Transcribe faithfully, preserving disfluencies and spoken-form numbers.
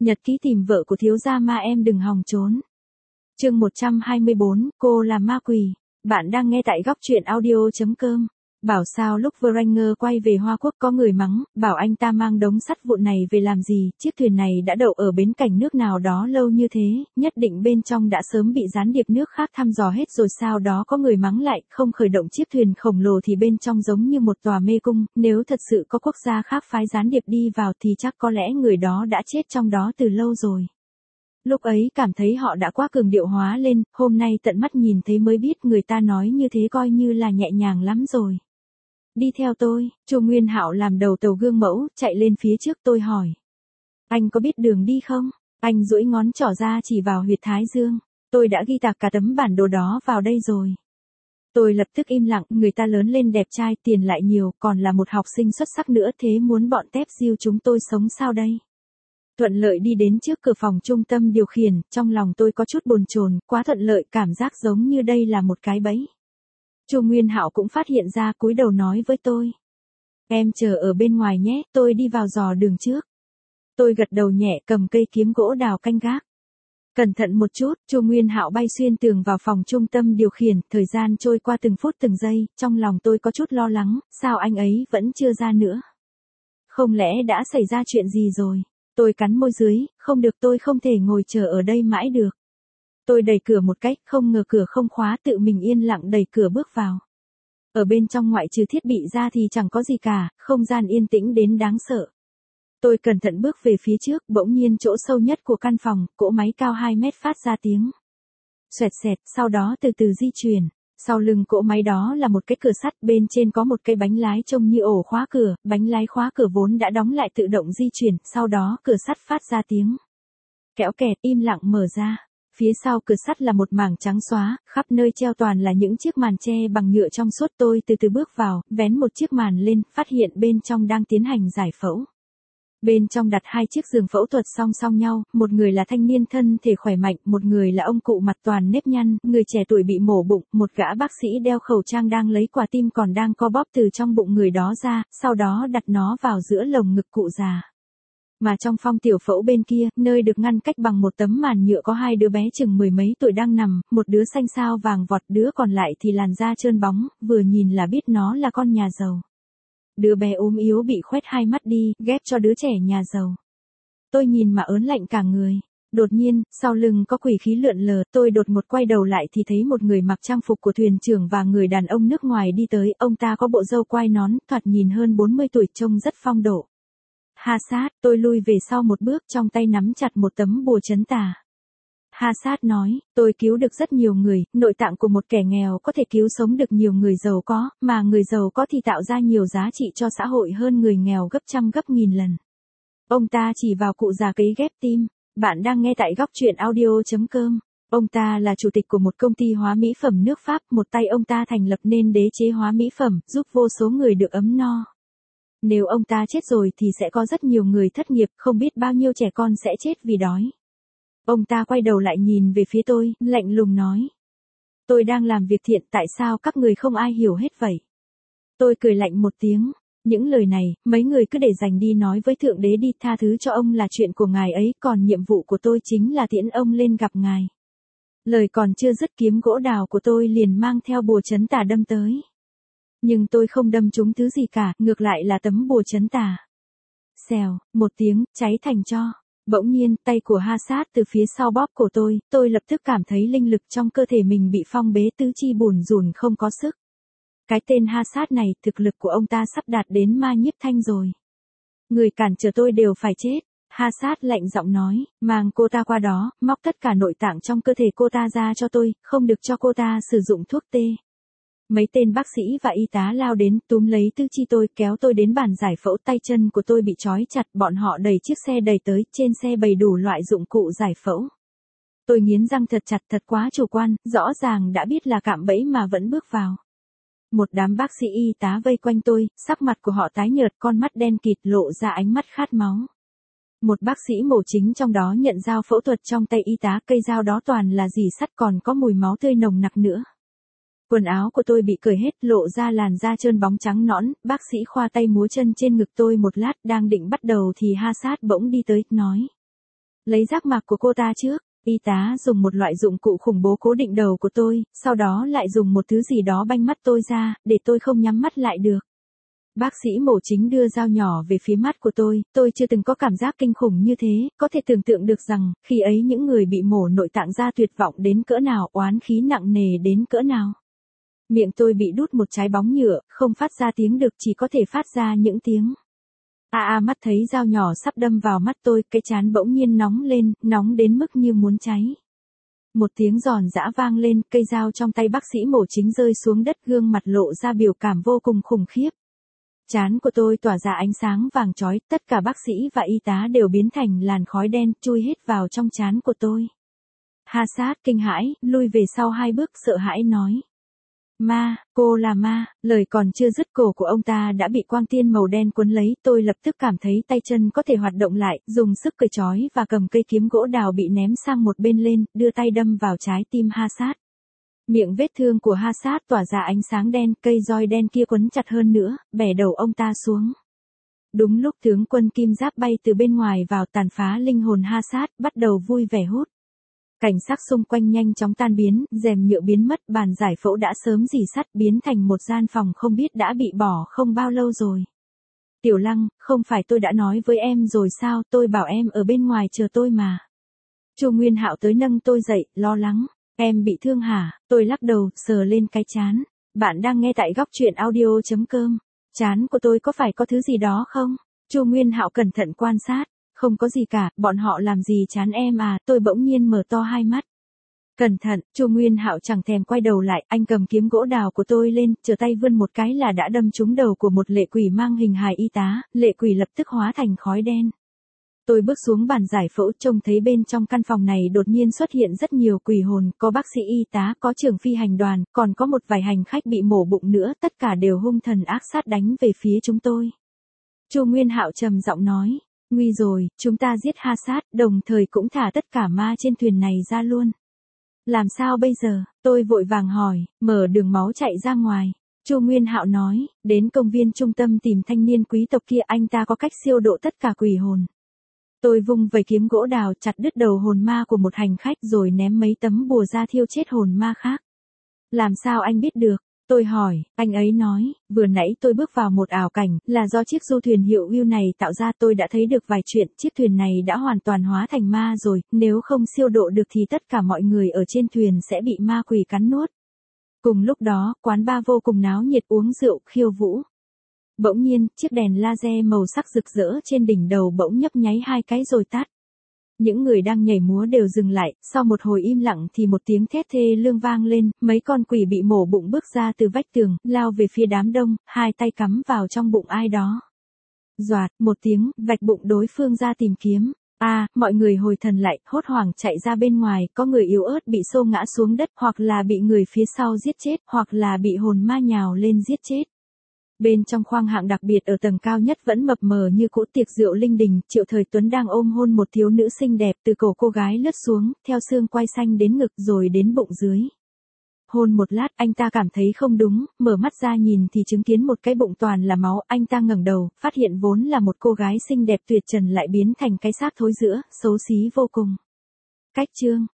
Nhật ký tìm vợ của thiếu gia ma em đừng hòng trốn. Chương một trăm hai mươi bốn, cô là ma quỷ. Bạn đang nghe tại góc truyện audio chấm com. Bảo sao lúc Vranger quay về Hoa Quốc có người mắng, bảo anh ta mang đống sắt vụn này về làm gì, chiếc thuyền này đã đậu ở bến cạnh nước nào đó lâu như thế, nhất định bên trong đã sớm bị gián điệp nước khác thăm dò hết rồi. Sau đó có người mắng lại, không khởi động chiếc thuyền khổng lồ thì bên trong giống như một tòa mê cung, nếu thật sự có quốc gia khác phái gián điệp đi vào thì chắc có lẽ người đó đã chết trong đó từ lâu rồi. Lúc ấy cảm thấy họ đã quá cường điệu hóa lên, hôm nay tận mắt nhìn thấy mới biết người ta nói như thế coi như là nhẹ nhàng lắm rồi. Đi theo tôi, Chu Nguyên Hạo làm đầu tàu gương mẫu, chạy lên phía trước. Tôi hỏi. Anh có biết đường đi không? Anh duỗi ngón trỏ ra chỉ vào huyệt thái dương. Tôi đã ghi tạc cả tấm bản đồ đó vào đây rồi. Tôi lập tức im lặng, người ta lớn lên đẹp trai, tiền lại nhiều, còn là một học sinh xuất sắc nữa, thế muốn bọn tép diêu chúng tôi sống sao đây? Thuận lợi đi đến trước cửa phòng trung tâm điều khiển, trong lòng tôi có chút bồn chồn, quá thuận lợi, cảm giác giống như đây là một cái bẫy. Chu Nguyên Hạo cũng phát hiện ra, cúi đầu nói với tôi. Em chờ ở bên ngoài nhé, tôi đi vào dò đường trước. Tôi gật đầu nhẹ, cầm cây kiếm gỗ đào canh gác. Cẩn thận một chút, Chu Nguyên Hạo bay xuyên tường vào phòng trung tâm điều khiển, thời gian trôi qua từng phút từng giây, trong lòng tôi có chút lo lắng, sao anh ấy vẫn chưa ra nữa? Không lẽ đã xảy ra chuyện gì rồi? Tôi cắn môi dưới, không được, tôi không thể ngồi chờ ở đây mãi được. Tôi đẩy cửa một cách, không ngờ cửa không khóa, tự mình yên lặng đẩy cửa bước vào. Ở bên trong ngoại trừ thiết bị ra thì chẳng có gì cả, không gian yên tĩnh đến đáng sợ. Tôi cẩn thận bước về phía trước, bỗng nhiên chỗ sâu nhất của căn phòng, cỗ máy cao hai mét phát ra tiếng xoẹt xẹt, sau đó từ từ di chuyển. Sau lưng cỗ máy đó là một cái cửa sắt, bên trên có một cái bánh lái trông như ổ khóa cửa, bánh lái khóa cửa vốn đã đóng lại tự động di chuyển, sau đó cửa sắt phát ra tiếng kéo kẹt, im lặng mở ra. Phía sau cửa sắt là một mảng trắng xóa, khắp nơi treo toàn là những chiếc màn che bằng nhựa trong suốt. Tôi từ từ bước vào, vén một chiếc màn lên, phát hiện bên trong đang tiến hành giải phẫu. Bên trong đặt hai chiếc giường phẫu thuật song song nhau, một người là thanh niên thân thể khỏe mạnh, một người là ông cụ mặt toàn nếp nhăn, người trẻ tuổi bị mổ bụng, một gã bác sĩ đeo khẩu trang đang lấy quả tim còn đang co bóp từ trong bụng người đó ra, sau đó đặt nó vào giữa lồng ngực cụ già. Mà trong phòng tiểu phẫu bên kia, nơi được ngăn cách bằng một tấm màn nhựa có hai đứa bé chừng mười mấy tuổi đang nằm, một đứa xanh xao vàng vọt, đứa còn lại thì làn da trơn bóng, vừa nhìn là biết nó là con nhà giàu. Đứa bé ốm yếu bị khoét hai mắt đi, ghép cho đứa trẻ nhà giàu. Tôi nhìn mà ớn lạnh cả người. Đột nhiên, sau lưng có quỷ khí lượn lờ, tôi đột ngột quay đầu lại thì thấy một người mặc trang phục của thuyền trưởng và người đàn ông nước ngoài đi tới, ông ta có bộ râu quai nón, thoạt nhìn hơn bốn mươi tuổi, trông rất phong độ. Ha sát, tôi lui về sau một bước, trong tay nắm chặt một tấm bùa trấn tà. Ha sát nói, tôi cứu được rất nhiều người, nội tạng của một kẻ nghèo có thể cứu sống được nhiều người giàu có, mà người giàu có thì tạo ra nhiều giá trị cho xã hội hơn người nghèo gấp trăm gấp nghìn lần. Ông ta chỉ vào cụ già cấy ghép tim. Bạn đang nghe tại góc truyện audio chấm com. Ông ta là chủ tịch của một công ty hóa mỹ phẩm nước Pháp, một tay ông ta thành lập nên đế chế hóa mỹ phẩm, giúp vô số người được ấm no. Nếu ông ta chết rồi thì sẽ có rất nhiều người thất nghiệp, không biết bao nhiêu trẻ con sẽ chết vì đói. Ông ta quay đầu lại nhìn về phía tôi, lạnh lùng nói. Tôi đang làm việc thiện, tại sao các người không ai hiểu hết vậy? Tôi cười lạnh một tiếng. Những lời này, mấy người cứ để dành đi nói với Thượng Đế đi, tha thứ cho ông là chuyện của ngài ấy, còn nhiệm vụ của tôi chính là tiễn ông lên gặp ngài. Lời còn chưa dứt, kiếm gỗ đào của tôi liền mang theo bùa trấn tà đâm tới. Nhưng tôi không đâm trúng thứ gì cả, ngược lại là tấm bùa trấn tà. Xèo, một tiếng, cháy thành tro. Bỗng nhiên, tay của Ha Sát từ phía sau bóp cổ tôi, tôi lập tức cảm thấy linh lực trong cơ thể mình bị phong bế, tứ chi bủn rủn không có sức. Cái tên Ha Sát này, thực lực của ông ta sắp đạt đến ma nhiếp thanh rồi. Người cản trở tôi đều phải chết. Ha Sát lạnh giọng nói, mang cô ta qua đó, móc tất cả nội tạng trong cơ thể cô ta ra cho tôi, không được cho cô ta sử dụng thuốc tê. Mấy tên bác sĩ và y tá lao đến, túm lấy tứ chi tôi, kéo tôi đến bàn giải phẫu, tay chân của tôi bị trói chặt, bọn họ đẩy chiếc xe đầy tới, trên xe bày đủ loại dụng cụ giải phẫu. Tôi nghiến răng thật chặt, thật quá chủ quan, rõ ràng đã biết là cạm bẫy mà vẫn bước vào. Một đám bác sĩ y tá vây quanh tôi, sắc mặt của họ tái nhợt, con mắt đen kịt lộ ra ánh mắt khát máu. Một bác sĩ mổ chính trong đó nhận dao phẫu thuật trong tay y tá, cây dao đó toàn là dì sắt, còn có mùi máu tươi nồng nặc nữa. Quần áo của tôi bị cởi hết, lộ ra làn da trơn bóng trắng nõn, bác sĩ khoa tay múa chân trên ngực tôi một lát, đang định bắt đầu thì Ha Sát bỗng đi tới, nói. Lấy giác mạc của cô ta trước. Y tá dùng một loại dụng cụ khủng bố cố định đầu của tôi, sau đó lại dùng một thứ gì đó banh mắt tôi ra, để tôi không nhắm mắt lại được. Bác sĩ mổ chính đưa dao nhỏ về phía mắt của tôi, tôi chưa từng có cảm giác kinh khủng như thế, có thể tưởng tượng được rằng, khi ấy những người bị mổ nội tạng da tuyệt vọng đến cỡ nào, oán khí nặng nề đến cỡ nào. Miệng tôi bị đút một trái bóng nhựa, không phát ra tiếng được, chỉ có thể phát ra những tiếng. A a mắt thấy dao nhỏ sắp đâm vào mắt tôi, cái trán bỗng nhiên nóng lên, nóng đến mức như muốn cháy. Một tiếng giòn giã vang lên, cây dao trong tay bác sĩ mổ chính rơi xuống đất, gương mặt lộ ra biểu cảm vô cùng khủng khiếp. Trán của tôi tỏa ra ánh sáng vàng chói, tất cả bác sĩ và y tá đều biến thành làn khói đen, chui hết vào trong trán của tôi. Hassad kinh hãi, lui về sau hai bước, sợ hãi nói. Ma, cô là ma, lời còn chưa dứt, cổ của ông ta đã bị quang tiên màu đen cuốn lấy, tôi lập tức cảm thấy tay chân có thể hoạt động lại, dùng sức cởi trói và cầm cây kiếm gỗ đào bị ném sang một bên lên, đưa tay đâm vào trái tim Hassad. Miệng vết thương của Hassad tỏa ra ánh sáng đen, cây roi đen kia quấn chặt hơn nữa, bẻ đầu ông ta xuống. Đúng lúc tướng quân kim giáp bay từ bên ngoài vào, tàn phá linh hồn Hassad, bắt đầu vui vẻ hút. Cảnh sắc xung quanh nhanh chóng tan biến, rèm nhựa biến mất, bàn giải phẫu đã sớm rỉ sắt, biến thành một gian phòng không biết đã bị bỏ không bao lâu rồi. Tiểu Lăng, không phải tôi đã nói với em rồi sao, tôi bảo em ở bên ngoài chờ tôi mà. Chu Nguyên Hạo tới nâng tôi dậy, lo lắng. Em bị thương hả? Tôi lắc đầu, sờ lên cái trán. Bạn đang nghe tại góc truyện audio chấm com. Trán của tôi có phải có thứ gì đó không? Chu Nguyên Hạo cẩn thận quan sát. Không có gì cả, bọn họ làm gì trán em à? Tôi bỗng nhiên mở to hai mắt. Cẩn thận, Chu Nguyên Hạo chẳng thèm quay đầu lại, anh cầm kiếm gỗ đào của tôi lên, trở tay vươn một cái là đã đâm trúng đầu của một lệ quỷ mang hình hài y tá, lệ quỷ lập tức hóa thành khói đen. Tôi bước xuống bàn giải phẫu, trông thấy bên trong căn phòng này đột nhiên xuất hiện rất nhiều quỷ hồn, có bác sĩ y tá, có trưởng phi hành đoàn, còn có một vài hành khách bị mổ bụng nữa, tất cả đều hung thần ác sát đánh về phía chúng tôi. Chu Nguyên Hạo trầm giọng nói, nguy rồi, chúng ta giết Hassad, đồng thời cũng thả tất cả ma trên thuyền này ra luôn. Làm sao bây giờ? Tôi vội vàng hỏi, mở đường máu chạy ra ngoài. Chu Nguyên Hạo nói, đến công viên trung tâm tìm thanh niên quý tộc kia, anh ta có cách siêu độ tất cả quỷ hồn. Tôi vung vẩy kiếm gỗ đào chặt đứt đầu hồn ma của một hành khách rồi ném mấy tấm bùa ra thiêu chết hồn ma khác. Làm sao anh biết được? Tôi hỏi, anh ấy nói, vừa nãy tôi bước vào một ảo cảnh, là do chiếc du thuyền hiệu Will này tạo ra, tôi đã thấy được vài chuyện, chiếc thuyền này đã hoàn toàn hóa thành ma rồi, nếu không siêu độ được thì tất cả mọi người ở trên thuyền sẽ bị ma quỷ cắn nuốt. Cùng lúc đó, quán bar vô cùng náo nhiệt, uống rượu, khiêu vũ. Bỗng nhiên, chiếc đèn laser màu sắc rực rỡ trên đỉnh đầu bỗng nhấp nháy hai cái rồi tắt. Những người đang nhảy múa đều dừng lại, sau một hồi im lặng thì một tiếng thét thê lương vang lên, mấy con quỷ bị mổ bụng bước ra từ vách tường, lao về phía đám đông, hai tay cắm vào trong bụng ai đó. Doạt, một tiếng, vạch bụng đối phương ra tìm kiếm. A, à, mọi người hồi thần lại, hốt hoảng chạy ra bên ngoài, có người yếu ớt bị xô ngã xuống đất, hoặc là bị người phía sau giết chết, hoặc là bị hồn ma nhào lên giết chết. Bên trong khoang hạng đặc biệt ở tầng cao nhất vẫn mập mờ như cỗ tiệc rượu linh đình, Triệu Thời Tuấn đang ôm hôn một thiếu nữ xinh đẹp, từ cổ cô gái lướt xuống, theo xương quai xanh đến ngực rồi đến bụng dưới. Hôn một lát, anh ta cảm thấy không đúng, mở mắt ra nhìn thì chứng kiến một cái bụng toàn là máu, anh ta ngẩng đầu, phát hiện vốn là một cô gái xinh đẹp tuyệt trần lại biến thành cái xác thối rữa, xấu xí vô cùng. Cách chương